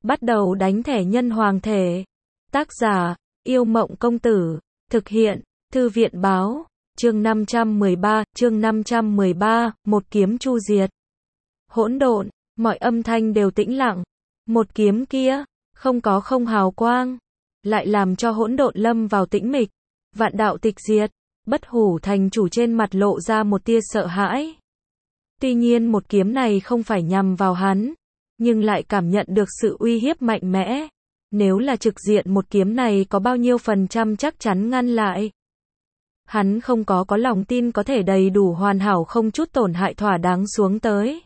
Bắt đầu đánh thẻ nhân hoàng thể. Tác giả, Yêu Mộng Công Tử. Thực hiện, Thư viện Báo. Chương 513, một kiếm chu diệt. Hỗn độn, mọi âm thanh đều tĩnh lặng. Một kiếm kia, không hào quang, lại làm cho hỗn độn lâm vào tĩnh mịch. Vạn đạo tịch diệt, Bất Hủ thành chủ trên mặt lộ ra một tia sợ hãi. Tuy nhiên một kiếm này không phải nhằm vào hắn, nhưng lại cảm nhận được sự uy hiếp mạnh mẽ. Nếu là trực diện một kiếm này có bao nhiêu phần trăm chắc chắn ngăn lại. Hắn không có lòng tin có thể đầy đủ hoàn hảo không chút tổn hại thỏa đáng xuống tới.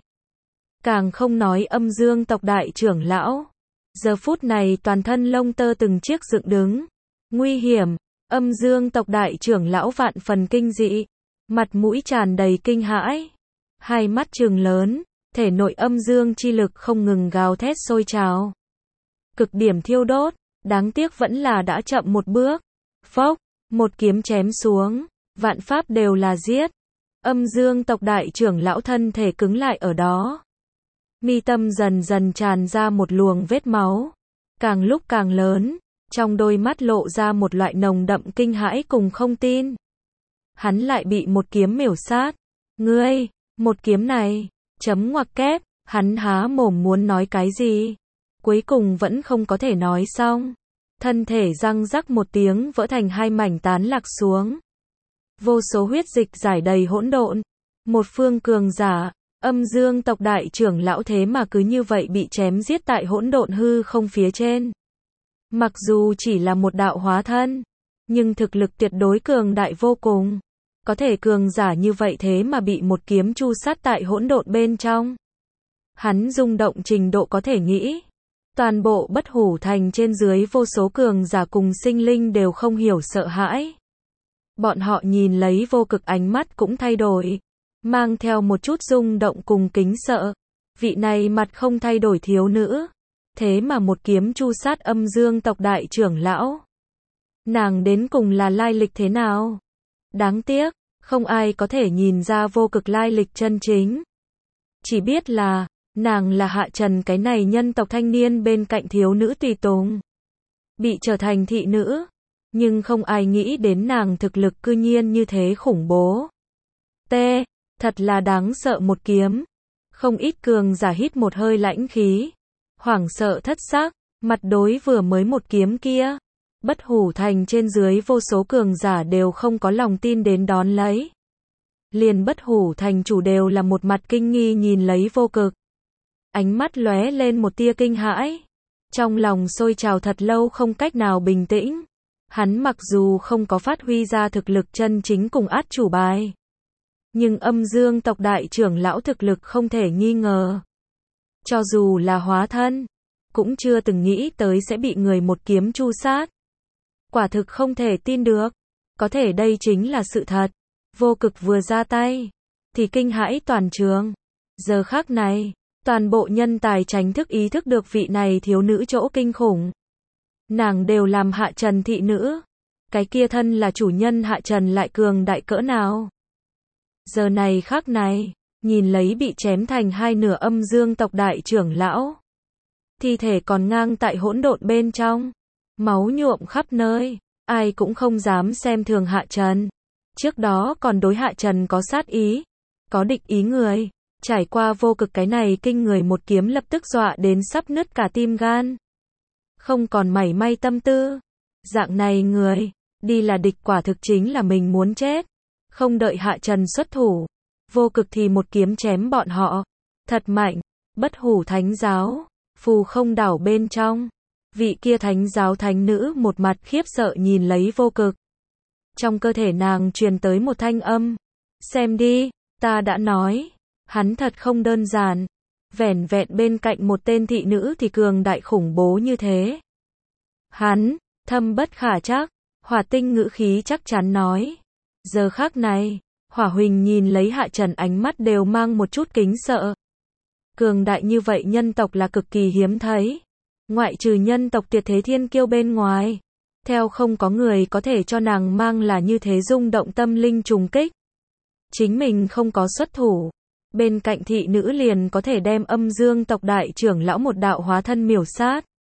Càng không nói Âm Dương tộc đại trưởng lão. Giờ phút này toàn thân lông tơ từng chiếc dựng đứng. Nguy hiểm, Âm Dương tộc đại trưởng lão vạn phần kinh dị. Mặt mũi tràn đầy kinh hãi. Hai mắt trừng lớn, thể nội âm dương chi lực không ngừng gào thét sôi trào. Cực điểm thiêu đốt, đáng tiếc vẫn là đã chậm một bước. Phốc, một kiếm chém xuống, vạn pháp đều là giết. Âm Dương tộc đại trưởng lão thân thể cứng lại ở đó. Mi tâm dần dần tràn ra một luồng vết máu, càng lúc càng lớn, trong đôi mắt lộ ra một loại nồng đậm kinh hãi cùng không tin. Hắn lại bị một kiếm miểu sát. Ngươi, một kiếm này, chấm ngoặc kép, hắn há mồm muốn nói cái gì, cuối cùng vẫn không có thể nói xong. Thân thể răng rắc một tiếng vỡ thành hai mảnh tán lạc xuống. Vô số huyết dịch rải đầy hỗn độn. Một phương cường giả, Âm Dương tộc đại trưởng lão thế mà cứ như vậy bị chém giết tại hỗn độn hư không phía trên. Mặc dù chỉ là một đạo hóa thân, nhưng thực lực tuyệt đối cường đại vô cùng. Có thể cường giả như vậy thế mà bị một kiếm chu sát tại hỗn độn bên trong. Hắn rung động trình độ có thể nghĩ. Toàn bộ Bất Hủ thành trên dưới vô số cường giả cùng sinh linh đều không hiểu sợ hãi. Bọn họ nhìn lấy Vô Cực ánh mắt cũng thay đổi, mang theo một chút rung động cùng kính sợ. Vị này mặt không thay đổi thiếu nữ, thế mà một kiếm chu sát Âm Dương tộc đại trưởng lão. Nàng đến cùng là lai lịch thế nào? Đáng tiếc, không ai có thể nhìn ra Vô Cực lai lịch chân chính. Chỉ biết là, nàng là Hạ Trần cái này nhân tộc thanh niên bên cạnh thiếu nữ tùy tùng. Bị trở thành thị nữ, nhưng không ai nghĩ đến nàng thực lực cư nhiên như thế khủng bố. Thật là đáng sợ một kiếm. Không ít cường giả hít một hơi lãnh khí, hoảng sợ thất xác, mặt đối vừa mới một kiếm kia. Bất Hủ thành trên dưới vô số cường giả đều không có lòng tin đến đón lấy. Liền Bất Hủ thành chủ đều là một mặt kinh nghi nhìn lấy Vô Cực. Ánh mắt lóe lên một tia kinh hãi. Trong lòng sôi trào thật lâu không cách nào bình tĩnh. Hắn mặc dù không có phát huy ra thực lực chân chính cùng át chủ bài, nhưng Âm Dương tộc đại trưởng lão thực lực không thể nghi ngờ. Cho dù là hóa thân, cũng chưa từng nghĩ tới sẽ bị người một kiếm chu sát. Quả thực không thể tin được. Có thể đây chính là sự thật. Vô Cực vừa ra tay, thì kinh hãi toàn trường. Giờ khắc này, toàn bộ nhân tài tránh thức ý thức được vị này thiếu nữ chỗ kinh khủng. Nàng đều làm Hạ Trần thị nữ. Cái kia thân là chủ nhân Hạ Trần lại cường đại cỡ nào. Giờ này khắc này, nhìn lấy bị chém thành hai nửa Âm Dương tộc đại trưởng lão. Thi thể còn ngang tại hỗn độn bên trong. Máu nhuộm khắp nơi. Ai cũng không dám xem thường Hạ Trần. Trước đó còn đối Hạ Trần có sát ý, có địch ý người. Trải qua Vô Cực cái này kinh người một kiếm lập tức dọa đến sắp nứt cả tim gan. Không còn mảy may tâm tư. Dạng này người, đi là địch quả thực chính là mình muốn chết. Không đợi Hạ Trần xuất thủ, Vô Cực thì một kiếm chém bọn họ. Thật mạnh. Bất Hủ thánh giáo, phù không đảo bên trong. Vị kia thánh giáo thánh nữ một mặt khiếp sợ nhìn lấy Vô Cực. Trong cơ thể nàng truyền tới một thanh âm. Xem đi, ta đã nói, hắn thật không đơn giản. Vẻn vẹn bên cạnh một tên thị nữ thì cường đại khủng bố như thế. Hắn, thâm bất khả trắc. Hỏa Tinh ngữ khí chắc chắn nói. Giờ khắc này, Hỏa Huỳnh nhìn lấy Hạ Trần ánh mắt đều mang một chút kính sợ. Cường đại như vậy nhân tộc là cực kỳ hiếm thấy. Ngoại trừ nhân tộc tuyệt thế thiên kiêu bên ngoài, theo không có người có thể cho nàng mang là như thế rung động tâm linh trùng kích. Chính mình không có xuất thủ, bên cạnh thị nữ liền có thể đem Âm Dương tộc đại trưởng lão một đạo hóa thân miểu sát.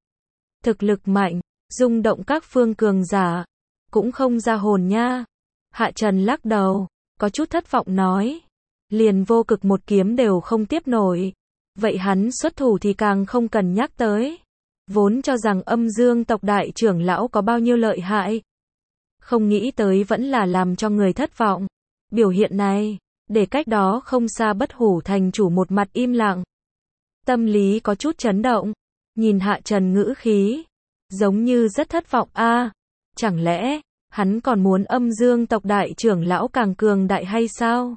thực lực mạnh, rung động các phương cường giả, cũng không ra hồn nha. Hạ Trần lắc đầu, có chút thất vọng nói, liền vô cực một kiếm đều không tiếp nổi, vậy hắn xuất thủ thì càng không cần nhắc tới. Vốn cho rằng Âm Dương tộc đại trưởng lão có bao nhiêu lợi hại, không nghĩ tới vẫn là làm cho người thất vọng. Biểu hiện này, để cách đó không xa Bất Hủ thành chủ một mặt im lặng. Tâm lý có chút chấn động, nhìn Hạ Trần ngữ khí, giống như rất thất vọng a, chẳng lẽ, hắn còn muốn Âm Dương tộc đại trưởng lão càng cường đại hay sao?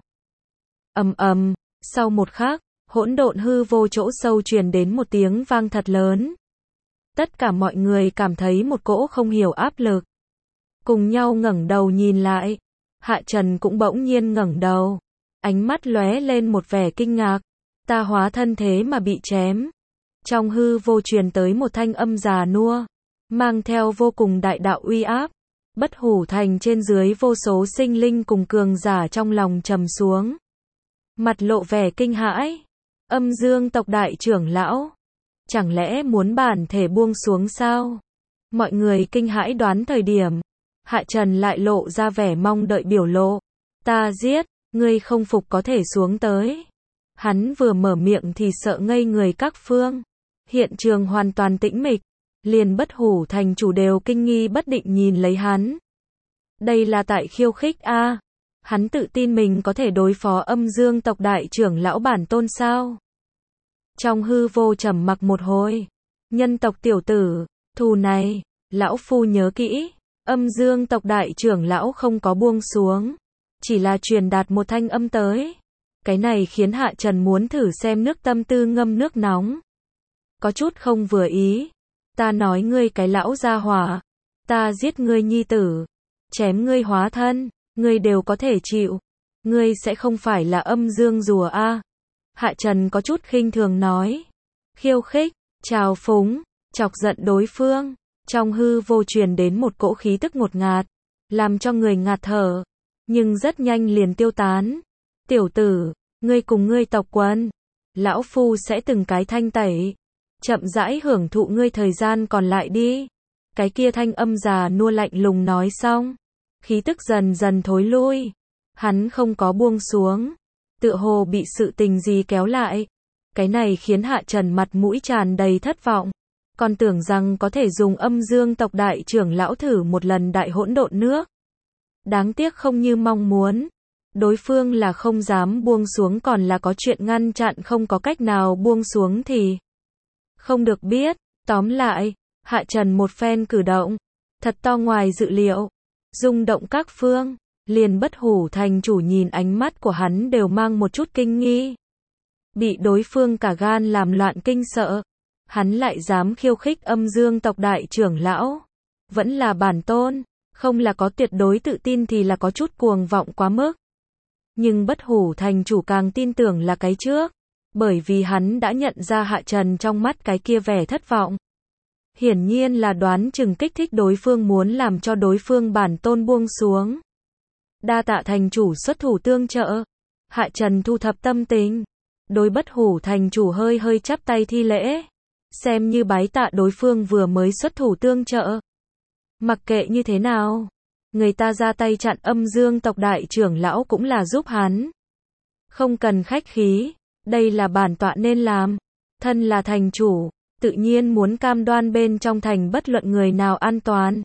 Ầm ầm, sau một khắc, hỗn độn hư vô chỗ sâu truyền đến một tiếng vang thật lớn. Tất cả mọi người cảm thấy một cỗ không hiểu áp lực. Cùng nhau ngẩng đầu nhìn lại, Hạ Trần cũng bỗng nhiên ngẩng đầu, ánh mắt lóe lên một vẻ kinh ngạc, ta hóa thân thế mà bị chém. Trong hư vô truyền tới một thanh âm già nua, mang theo vô cùng đại đạo uy áp. Bất Hủ thành trên dưới vô số sinh linh cùng cường giả trong lòng trầm xuống. Mặt lộ vẻ kinh hãi, Âm Dương tộc đại trưởng lão, chẳng lẽ muốn bản thể buông xuống sao? Mọi người kinh hãi đoán thời điểm, Hạ Trần lại lộ ra vẻ mong đợi biểu lộ. Ta giết, ngươi không phục có thể xuống tới. Hắn vừa mở miệng thì sợ ngây người các phương. Hiện trường hoàn toàn tĩnh mịch, liền Bất Hủ thành chủ đều kinh nghi bất định nhìn lấy hắn. Đây là tại khiêu khích a? Hắn tự tin mình có thể đối phó Âm Dương tộc đại trưởng lão bản tôn sao? Trong hư vô trầm mặc một hồi, nhân tộc tiểu tử, thù này, lão phu nhớ kỹ. Âm Dương tộc đại trưởng lão không có buông xuống, chỉ là truyền đạt một thanh âm tới. Cái này khiến Hạ Trần muốn thử xem nước tâm tư ngâm nước nóng. Có chút không vừa ý. Ta nói ngươi cái lão gia hỏa, ta giết ngươi nhi tử, chém ngươi hóa thân, ngươi đều có thể chịu. Ngươi sẽ không phải là Âm Dương rùa a? Hạ Trần có chút khinh thường nói. Khiêu khích, trào phúng, chọc giận đối phương. Trong hư vô truyền đến một cỗ khí tức ngột ngạt, làm cho người ngạt thở, nhưng rất nhanh liền tiêu tán. Tiểu tử, ngươi cùng ngươi tộc quần, lão phu sẽ từng cái thanh tẩy, chậm rãi hưởng thụ ngươi thời gian còn lại đi. Cái kia thanh âm già nua lạnh lùng nói xong, khí tức dần dần thối lui. Hắn không có buông xuống, tựa hồ bị sự tình gì kéo lại. Cái này khiến Hạ Trần mặt mũi tràn đầy thất vọng. Còn tưởng rằng có thể dùng Âm Dương tộc đại trưởng lão thử một lần đại hỗn độn nước. Đáng tiếc không như mong muốn. Đối phương là không dám buông xuống, còn là có chuyện ngăn chặn không có cách nào buông xuống thì không được biết. Tóm lại, Hạ Trần một phen cử động, thật to ngoài dự liệu, rung động các phương. Liền Bất Hủ thành chủ nhìn ánh mắt của hắn đều mang một chút kinh nghi. Bị đối phương cả gan làm loạn kinh sợ. Hắn lại dám khiêu khích Âm Dương tộc đại trưởng lão. Vẫn là bản tôn, không là có tuyệt đối tự tin thì là có chút cuồng vọng quá mức. Nhưng Bất Hủ thành chủ càng tin tưởng là cái trước, bởi vì hắn đã nhận ra Hạ Trần trong mắt cái kia vẻ thất vọng. Hiển nhiên là đoán chừng kích thích đối phương, muốn làm cho đối phương bản tôn buông xuống. Đa tạ thành chủ xuất thủ tương trợ. Hạ Trần thu thập tâm tình, đối Bất Hủ thành chủ hơi hơi chắp tay thi lễ, xem như bái tạ đối phương vừa mới xuất thủ tương trợ. Mặc kệ như thế nào, người ta ra tay chặn Âm Dương tộc đại trưởng lão cũng là giúp hắn. Không cần khách khí, đây là bản tọa nên làm. Thân là thành chủ, tự nhiên muốn cam đoan bên trong thành bất luận người nào an toàn.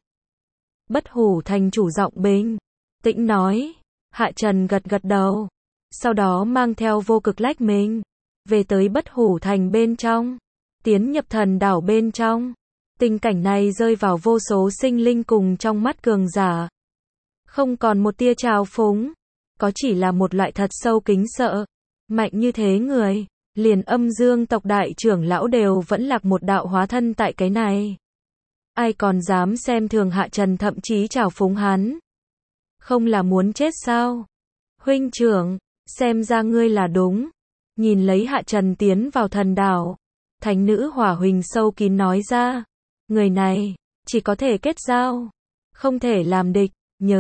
Bất Hủ thành chủ giọng bình tĩnh nói. Hạ Trần gật gật đầu, sau đó mang theo vô cực lách mình về tới Bất Hủ thành bên trong, tiến nhập thần đảo bên trong. Tình cảnh này rơi vào vô số sinh linh cùng trong mắt cường giả. Không còn một tia trào phúng, có chỉ là một loại thật sâu kính sợ. Mạnh như thế người, liền Âm Dương tộc đại trưởng lão đều vẫn lạc một đạo hóa thân tại cái này. Ai còn dám xem thường Hạ Trần, thậm chí trào phúng hắn? Không là muốn chết sao? Huynh trưởng, xem ra ngươi là đúng. Nhìn lấy Hạ Trần tiến vào thần đảo, thánh nữ Hỏa Huỳnh sâu kín nói ra. Người này, chỉ có thể kết giao, không thể làm địch, nhớ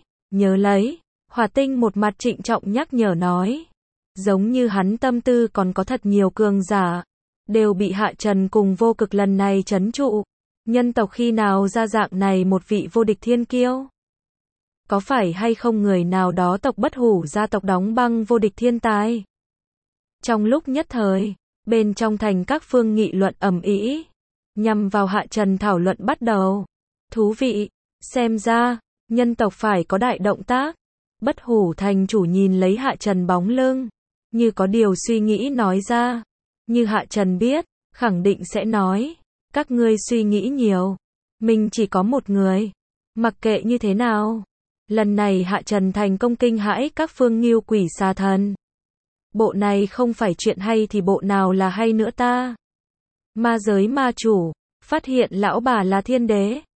lấy. Hỏa Tinh một mặt trịnh trọng nhắc nhở nói. Giống như hắn tâm tư còn có thật nhiều cường giả, đều bị Hạ Trần cùng vô cực lần này trấn trụ. Nhân tộc khi nào ra dạng này một vị vô địch thiên kiêu? Có phải hay không người nào đó tộc Bất Hủ gia tộc đóng băng vô địch thiên tài? Trong lúc nhất thời, bên trong thành các phương nghị luận ầm ĩ, nhằm vào Hạ Trần thảo luận bắt đầu. Thú vị, xem ra, nhân tộc phải có đại động tác. Bất Hủ thành chủ nhìn lấy Hạ Trần bóng lưng, như có điều suy nghĩ nói ra. Như Hạ Trần biết, khẳng định sẽ nói, các ngươi suy nghĩ nhiều, mình chỉ có một người. Mặc kệ như thế nào, lần này Hạ Trần thành công kinh hãi các phương Ngưu Quỷ Xà Thần. Bộ này không phải chuyện hay thì bộ nào là hay nữa ta? Ma giới ma chủ, phát hiện lão bà là thiên đế.